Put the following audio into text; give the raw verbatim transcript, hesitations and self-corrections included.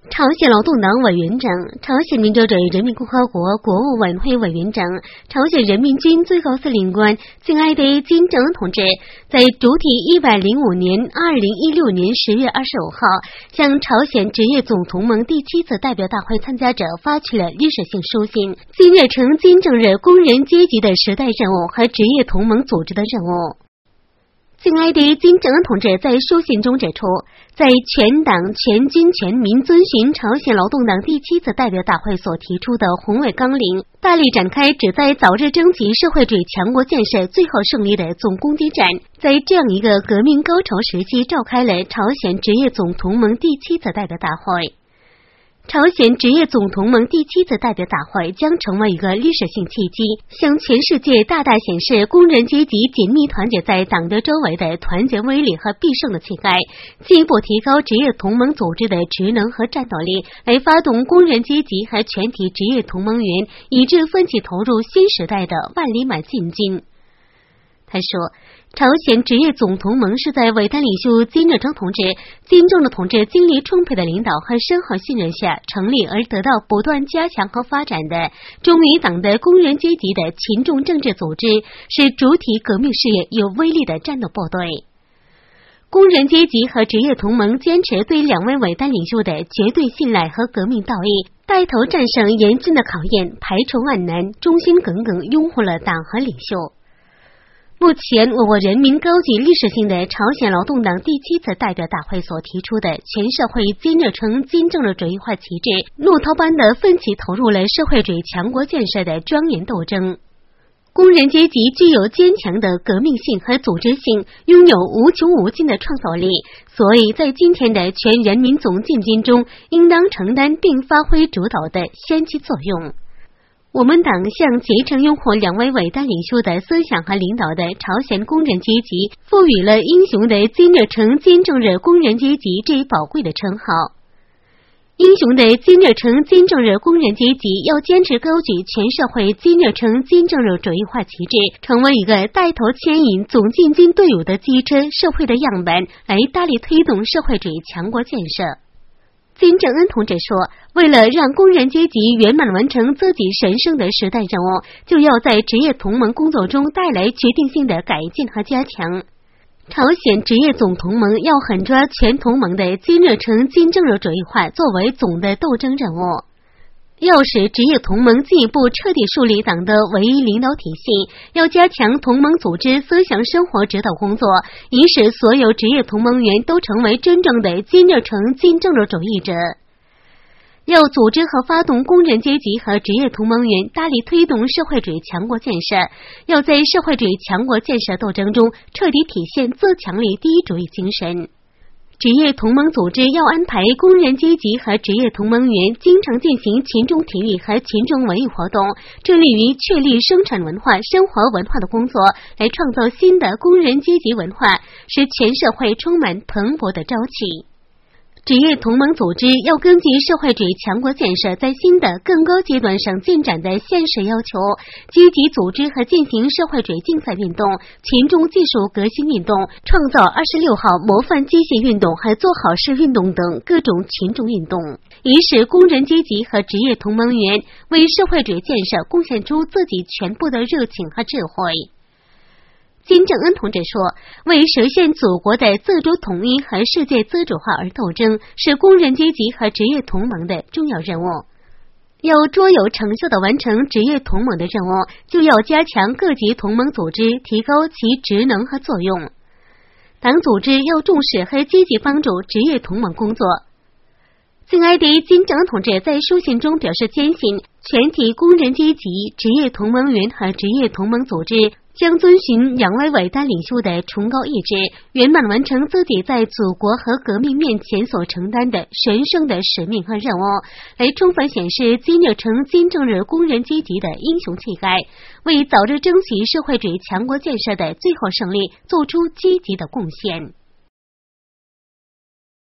朝鲜劳动党委员长、朝鲜民主主义人民共和国国务委员会委员长、朝鲜人民军最高司令官敬爱的金正恩同志，在主体一百零五年二零一六年十月二十五号，向朝鲜职业总同盟第七次代表大会参加者发去了历史性书信，今日成金正日工人阶级的时代任务和职业同盟组织的任务。敬爱的金正恩同志在书信中指出，在全党全军全民遵循朝鲜劳动党第七次代表大会所提出的宏伟纲领，大力展开旨在早日征集社会主义强国建设最后胜利的总攻击战，在这样一个革命高潮时期召开了朝鲜职业总同盟第七次代表大会。朝鲜职业总同盟第七次代表大会将成为一个历史性契机，向全世界大大显示工人阶级紧密团结在党的周围的团结威力和必胜的气概，进一步提高职业同盟组织的职能和战斗力，来发动工人阶级和全体职业同盟员以致奋起投入新时代的万里马进军。他说，朝鲜职业总同盟是在伟大领袖金日成同志、金正日同志精力充沛的领导和深厚信任下成立而得到不断加强和发展的忠于党的工人阶级的群众政治组织，是主体革命事业有威力的战斗部队。工人阶级和职业同盟坚持对两位伟大领袖的绝对信赖和革命道义，带头战胜严峻的考验，排除万难，忠心耿耿拥护了党和领袖。目前我国人民高举历史性的朝鲜劳动党第七次代表大会所提出的全社会今日成金正日主义化旗帜，怒涛般的奋起投入了社会主义强国建设的庄严斗争。工人阶级具有坚强的革命性和组织性，拥有无穷无尽的创造力，所以在今天的全人民总进军中，应当承担并发挥主导的先驱作用。我们党向竭诚拥护两位伟大领袖的思想和领导的朝鲜工人阶级，赋予了英雄的今日成金正日工人阶级这一宝贵的称号。英雄的今日成金正日工人阶级要坚持高举全社会今日成金正日主义化旗帜，成为一个带头牵引总进军队伍的机车、社会的样板，来大力推动社会主义强国建设。金正恩同志说，为了让工人阶级圆满完成自己神圣的时代任务，就要在职业同盟工作中带来决定性的改进和加强。朝鲜职业总同盟要狠抓全同盟的今日成金正日主义化作为总的斗争任务，要使职业同盟进一步彻底树立党的唯一领导体系，要加强同盟组织思想生活指导工作，以使所有职业同盟员都成为真正的今日成金正日主义者。要组织和发动工人阶级和职业同盟员大力推动社会主义强国建设，要在社会主义强国建设斗争中彻底体现自强力第一主义精神。职业同盟组织要安排工人阶级和职业同盟员经常进行群众体育和群众文艺活动，致力于确立生产文化、生活文化的工作，来创造新的工人阶级文化，使全社会充满蓬勃的朝气。职业同盟组织要根据社会主义强国建设在新的更高阶段上进展的现实要求，积极组织和进行社会主义竞赛运动、群众技术革新运动，创造二十六号模范机械运动和做好事运动等各种群众运动，以使工人阶级和职业同盟员为社会主义建设贡献出自己全部的热情和智慧。金正恩同志说，为实现祖国的自主统一和世界自主化而斗争，是工人阶级和职业同盟的重要任务。要卓有成效地完成职业同盟的任务，就要加强各级同盟组织，提高其职能和作用。党组织要重视和积极帮助职业同盟工作。敬爱的金正恩同志在书信中表示坚信，全体工人阶级、职业同盟员和职业同盟组织将遵循两位伟大领袖的崇高意志，圆满完成自己在祖国和革命面前所承担的神圣的使命和任务，来充分显示今日成金正日工人阶级的英雄气概，为早日争取社会主义强国建设的最后胜利做出积极的贡献。